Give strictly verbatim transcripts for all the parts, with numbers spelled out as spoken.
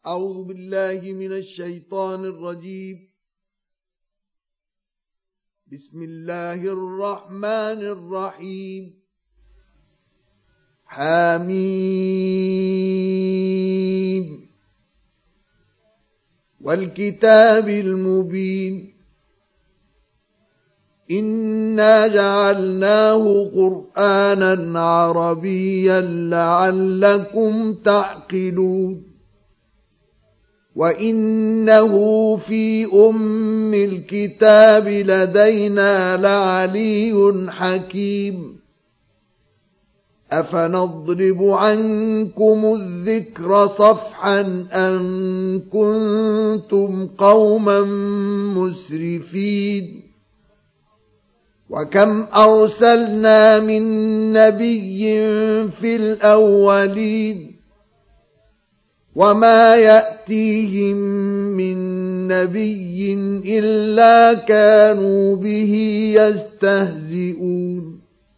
أعوذ بالله من الشيطان الرجيم. بسم الله الرحمن الرحيم. حميم والكتاب المبين إنا جعلناه قرآنا عربيا لعلكم تعقلون وإنه في أم الكتاب لدينا لعلي حكيم أفنضرب عنكم الذكر صفحا أن كنتم قوما مسرفين وكم أرسلنا من نبي في الأولين وما يأتيهم من نبي إلا كانوا به يستهزئون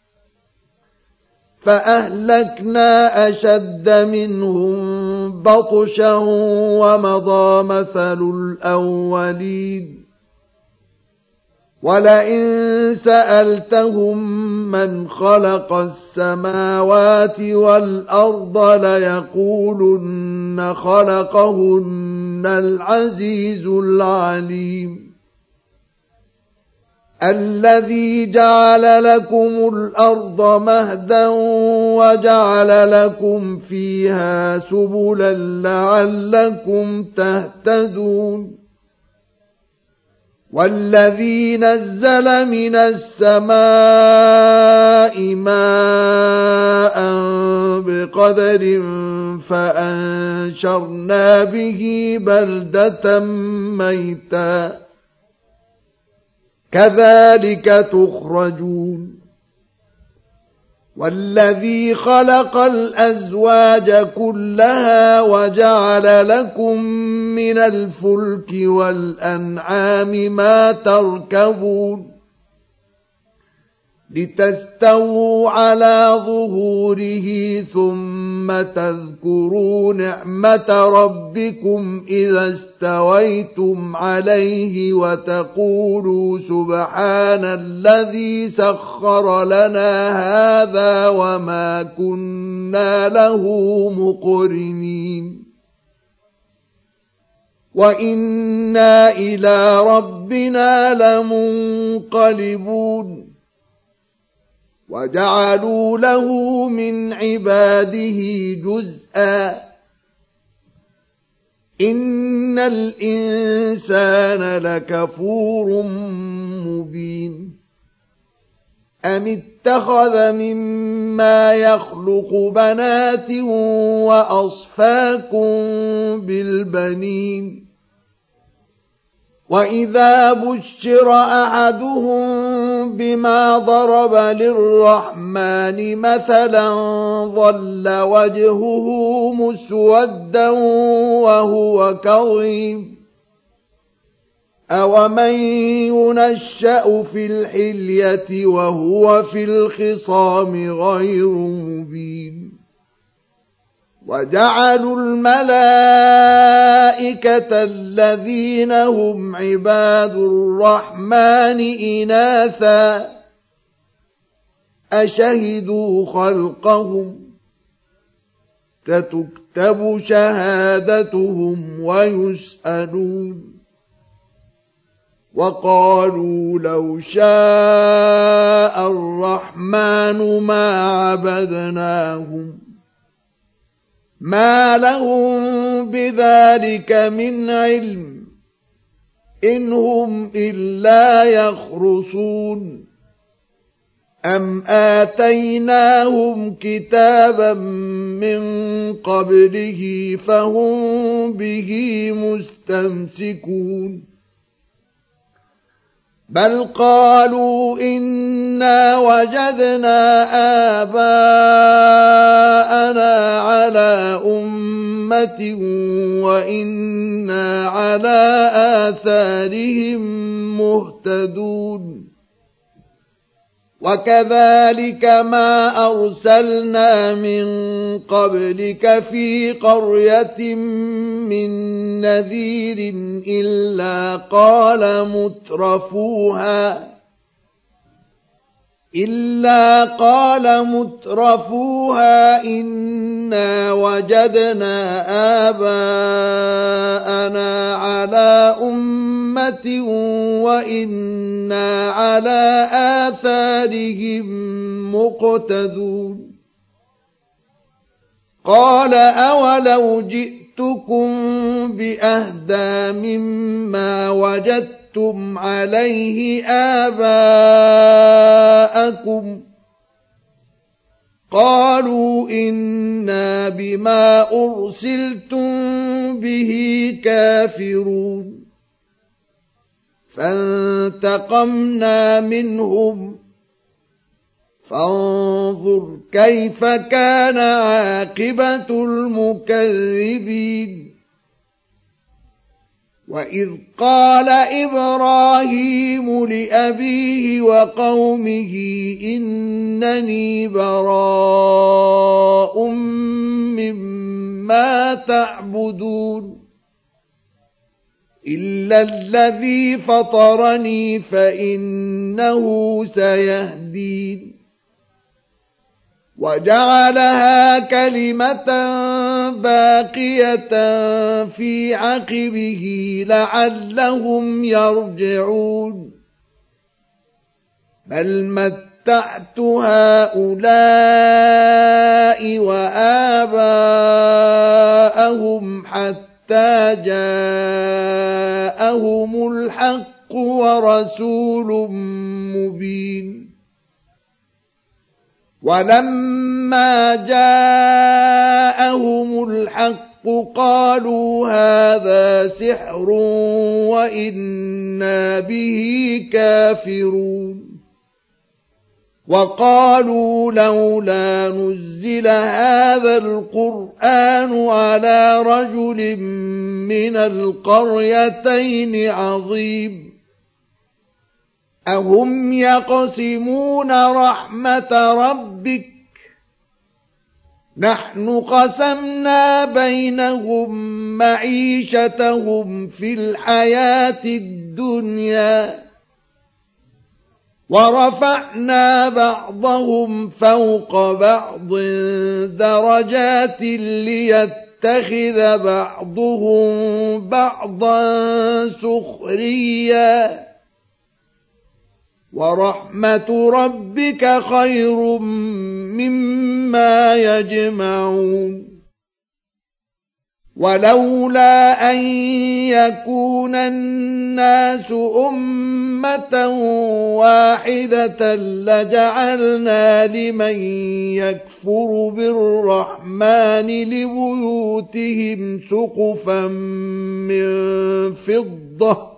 فأهلكنا أشد منهم بطشا ومضى مثل الأولين ولئن سألتهم من خلق السماوات والأرض ليقولن خلقهن العزيز العليم الذي جعل لكم الأرض مهدا وجعل لكم فيها سبلا لعلكم تهتدون والذي نزل من السماء ماء بقدر فأنشرنا به بلدة ميتا كذلك تخرجون والذي خلق الأزواج كلها وجعل لكم من الفلك والأنعام ما تركبون لتستووا على ظهوره ثم تذكروا نعمة ربكم إذا استويتم عليه وتقولوا سبحان الذي سخر لنا هذا وما كنا له مقرنين وإنا إلى ربنا لمنقلبون وجعلوا له من عباده جزءا إن الإنسان لكفور مبين أم اتخذ مما يخلق بنات وأصفاكم بالبنين وإذا بشر أحدهم بما ضرب للرحمن مثلا ظل وجهه مسودا وهو كظيم أومن ينشأ في الحلية وهو في الخصام غير مبين وجعلوا الملائكة الذين هم عباد الرحمن إناثا أشهدوا خلقهم ستكتب شهادتهم ويسألون وقالوا لو شاء الرحمن ما عبدناهم ما لهم بذلك من علم إن هم إلا يخرصون أم آتيناهم كتابا من قبله فهم به مستمسكون بل قالوا إنا وجدنا آباءنا على أمة وإنا على آثارهم مهتدون وكذلك ما أرسلنا من قبلك في قرية من نذير إلا قال مترفوها إلا قال مترفوها إنا وجدنا آباءنا على أمة وإنا على آثارهم مقتدون قال أولو جئتكم بأهدى مما وجدتم أَنْعَمْتُمْ عَلَيْهِ آبَاءَكُمْ قالوا إنا بما أرسلتم به كافرون فانتقمنا منهم فانظر كيف كان عاقبة المكذبين وإذ قال إبراهيم لأبيه وقومه إنني براء مما تعبدون إلا الذي فطرني فإنه سيهدين وجعلها كلمة باقية في عقبه لعلهم يرجعون بل متعت هؤلاء وآباءهم حتى جاءهم الحق ورسول مبين ولما جاءهم الحق قالوا هذا سحر وإنا به كافرون وقالوا لولا نزل هذا القرآن على رجل من القريتين عظيم أهم يقسمون رحمة ربك نحن قسمنا بينهم معيشتهم في الحياة الدنيا ورفعنا بعضهم فوق بعض درجات ليتخذ بعضهم بعضا سخريا ورحمة ربك خير مما يجمعون ولولا أن يكون الناس أمة واحدة لجعلنا لمن يكفر بالرحمن لبيوتهم سقفا من فضة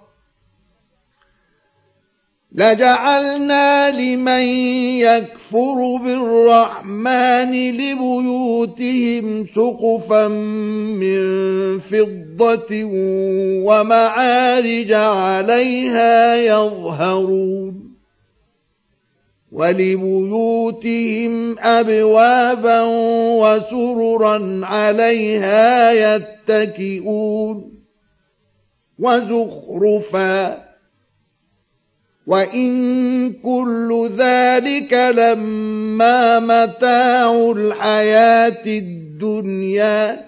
لجعلنا لمن يكفر بالرحمن لبيوتهم سقفا من فضة ومعارج عليها يظهرون ولبيوتهم أبوابا وسررا عليها يتكئون وزخرفا وإن كل ذلك لما متاع الحياة الدنيا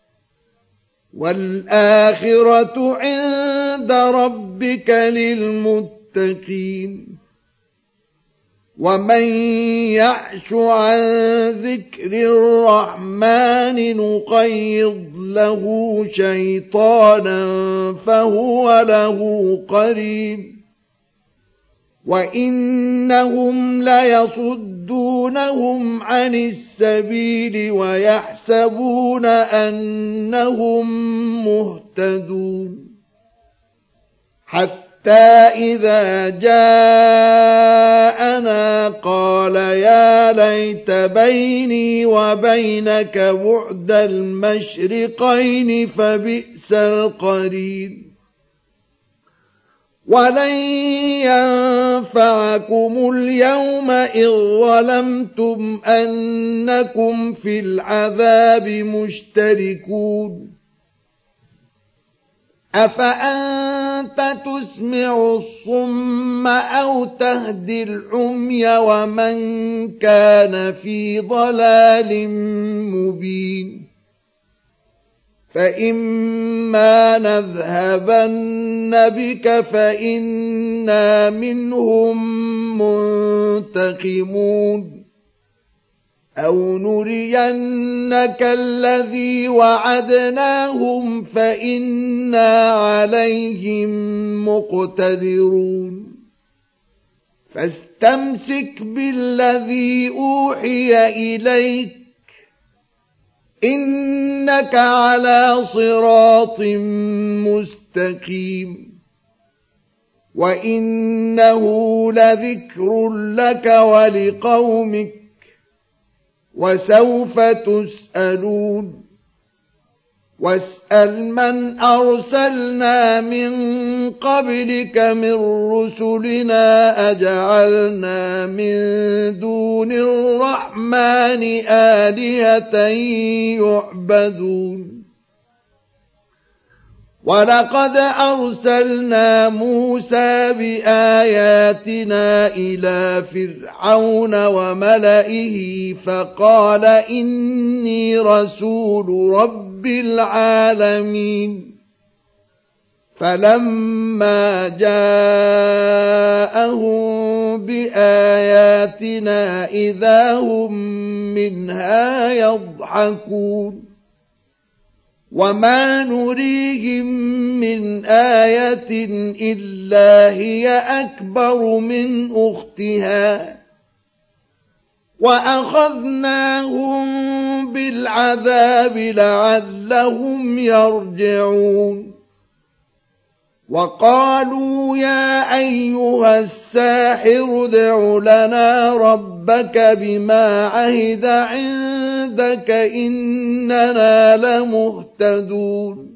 والآخرة عند ربك للمتقين ومن يعش عن ذكر الرحمن نقيض له شيطانا فهو له قريب وإنهم ليصدونهم عن السبيل ويحسبون أنهم مهتدون حتى إذا جاءنا قال يا ليت بيني وبينك بعد المشرقين فبئس القرين ولن ينفعكم اليوم إذ ظلمتم أنكم في العذاب مشتركون أفأنت تسمع الصم أو تهدي العمي ومن كان في ضلال مبين فإما نذهبن بك فإنا منهم منتقمون أو نرينك الذي وعدناهم فإنا عليهم مقتدرون فاستمسك بالذي أوحي إليك إنك على صراط مستقيم وإنه لذكر لك ولقومك وسوف تسألون واسأل من أرسلنا من قبلك من رسلنا أجعلنا من دون الرحمن آلهة يعبدون ولقد أرسلنا موسى بآياتنا إلى فرعون وملئه فقال إني رسول رب العالمين فلما جاءهم بآياتنا إذا هم منها يضحكون وما نريهم من آية إلا هي أكبر من أختها وأخذناهم بالعذاب لعلهم يرجعون وقالوا يا أيها الساحر ادع لنا ربك بما عهد عندك إننا لمهتدون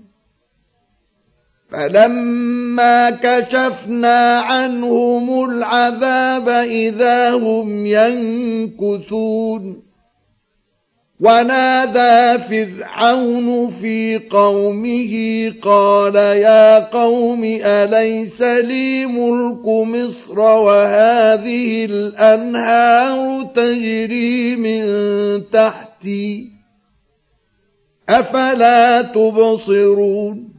فلما كشفنا عنهم العذاب إذا هم ينكثون ونادى فرعون في قومه قال يا قوم أليس لي ملك مصر وهذه الأنهار تجري من تحتي أفلا تبصرون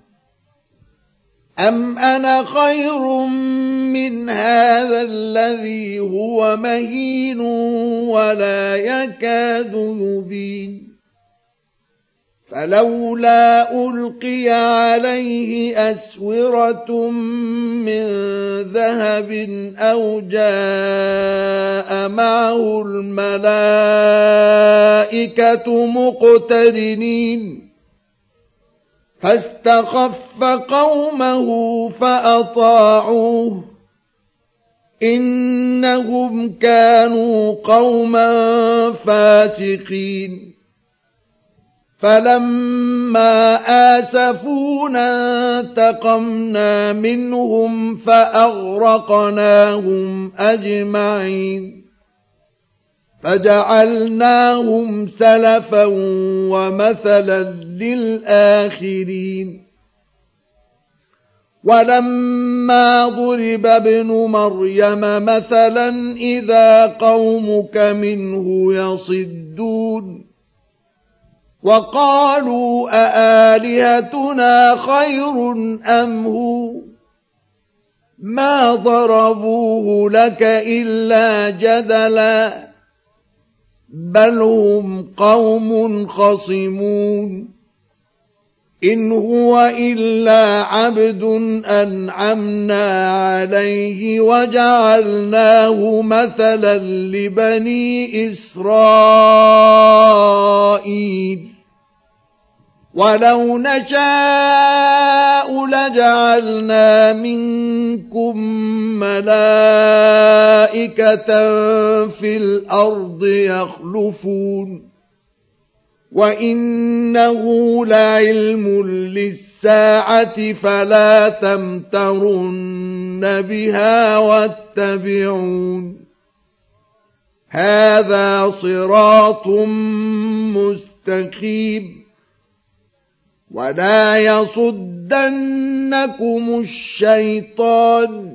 أم أنا خير من هذا الذي هو مهين ولا يكاد يبين فلولا ألقي عليه أسورة من ذهب أو جاء معه الملائكة مقترنين فاستخف قومه فأطاعوه إنهم كانوا قوما فاسقين فلما آسفونا انتقمنا منهم فأغرقناهم أجمعين فجعلناهم سلفا ومثلا للآخرين ولما ضرب ابن مريم مثلا إذا قومك منه يصدون وقالوا أآلهتنا خير أم هو ما ضربوه لك إلا جدلا بل هم قوم خصمون إن هو إلا عبد أنعمنا عليه وجعلناه مثلا لبني إسرائيل ولو نشاء لجعلنا منكم ملائكة في الأرض يخلفون وإنه لعلم للساعة الساعة فلا تمترن بها واتبعون هذا صراط مستقيم ولا يصدنكم الشيطان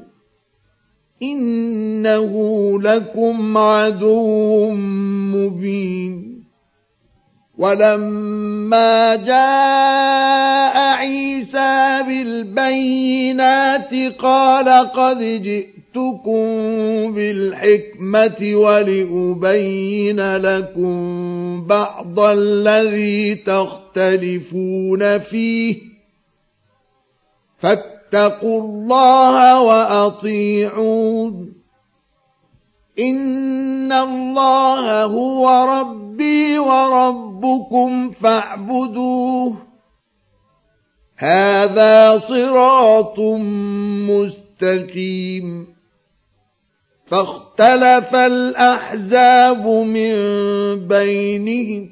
إنه لكم عدو مبين ولما جاء عيسى بالبينات قال قد جئتكم بالحكمة ولأبين لكم بعض الذي تختلفون فيه فاتقوا الله وأطيعون إن الله هو ربي وربكم فاعبدوه هذا صراط مستقيم فاختلف الأحزاب من بينهم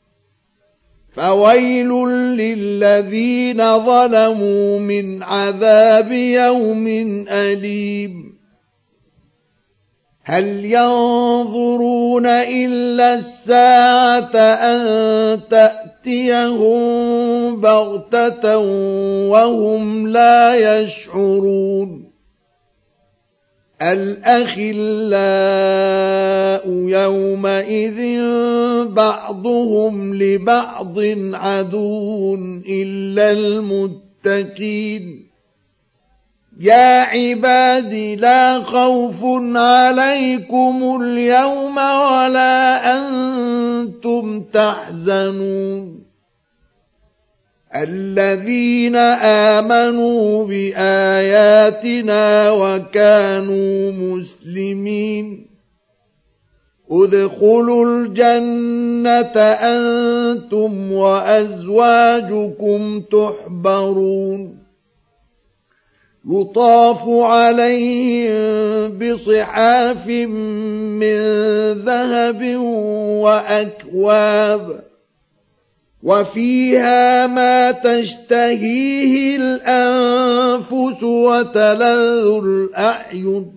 فويل للذين ظلموا من عذاب يوم أليم هل ينظرون إلا الساعة أن تأتيهم بغتة وهم لا يشعرون الأخلاء يومئذ بعضهم لبعض عدو إلا المتقين يا عباد لا خوف عليكم اليوم ولا أنتم تحزنون الذين آمنوا بآياتنا وكانوا مسلمين ادخلوا الجنة أنتم وأزواجكم تحبرون يطاف عليهم بصحاف من ذهب وأكواب وفيها ما تشتهيه الأنفس وتلذ الأعين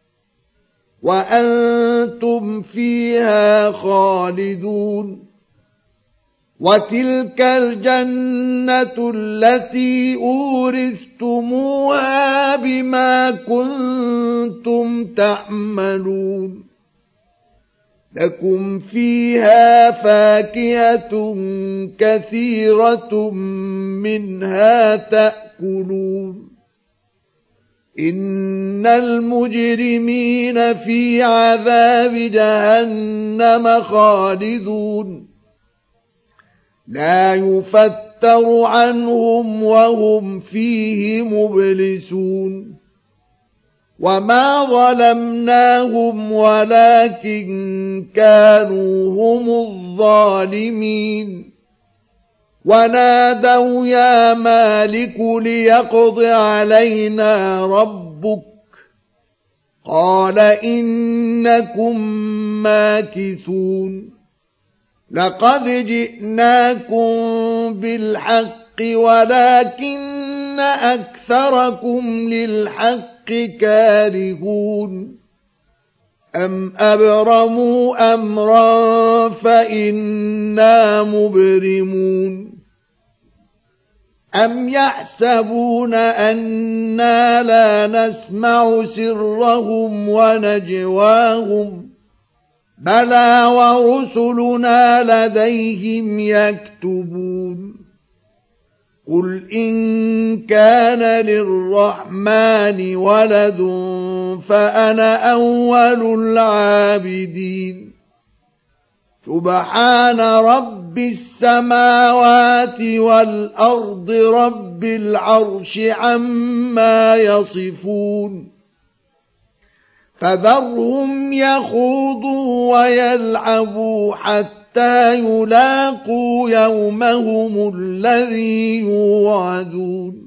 وأنتم فيها خالدون وتلك الجنة التي أورثتموها بما كنتم تعملون لكم فيها فاكهة كثيرة منها تأكلون إن المجرمين في عذاب جهنم خالدون لا يفتر عنهم وهم فيه مبلسون وما ظلمناهم ولكن كانوا هم الظالمين ونادوا يا مالك ليقض علينا ربك قال إنكم ماكثون لقد جئناكم بالحق ولكن أكثركم للحق كارهون أم أبرموا أمرا فإنا مبرمون أم يحسبون أنا لا نسمع سرهم ونجواهم بلى ورسلنا لديهم يكتبون قل إن كان للرحمن ولد فأنا أول العابدين سبحان رب السماوات والأرض رب العرش عما يصفون فذرهم يخوضوا ويلعبوا حتى يلاقوا يومهم الذي يوعدون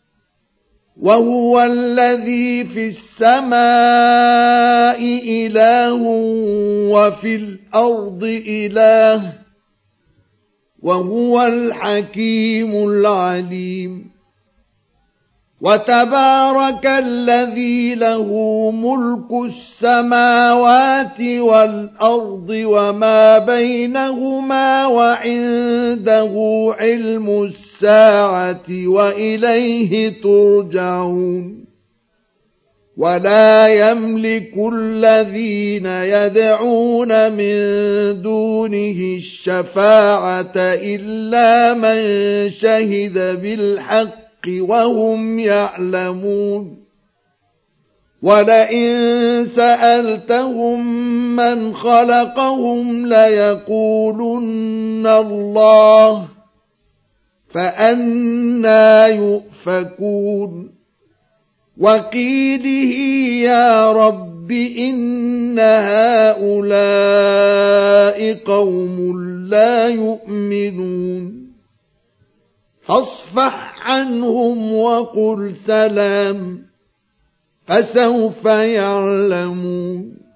وهو الذي في السماء إله وفي الأرض إله وهو الحكيم العليم وتبارك الذي له ملك السماوات والأرض وما بينهما وعنده علم الساعة وإليه ترجعون ولا يملك الذين يدعون من دونه الشفاعة إلا من شهد بالحق وهم يعلمون ولئن سألتهم من خلقهم ليقولن الله فأنى يؤفكون وقيله يا رب إن هؤلاء قوم لا يؤمنون فاصفح عنهم وقل سلام فسوف يعلمون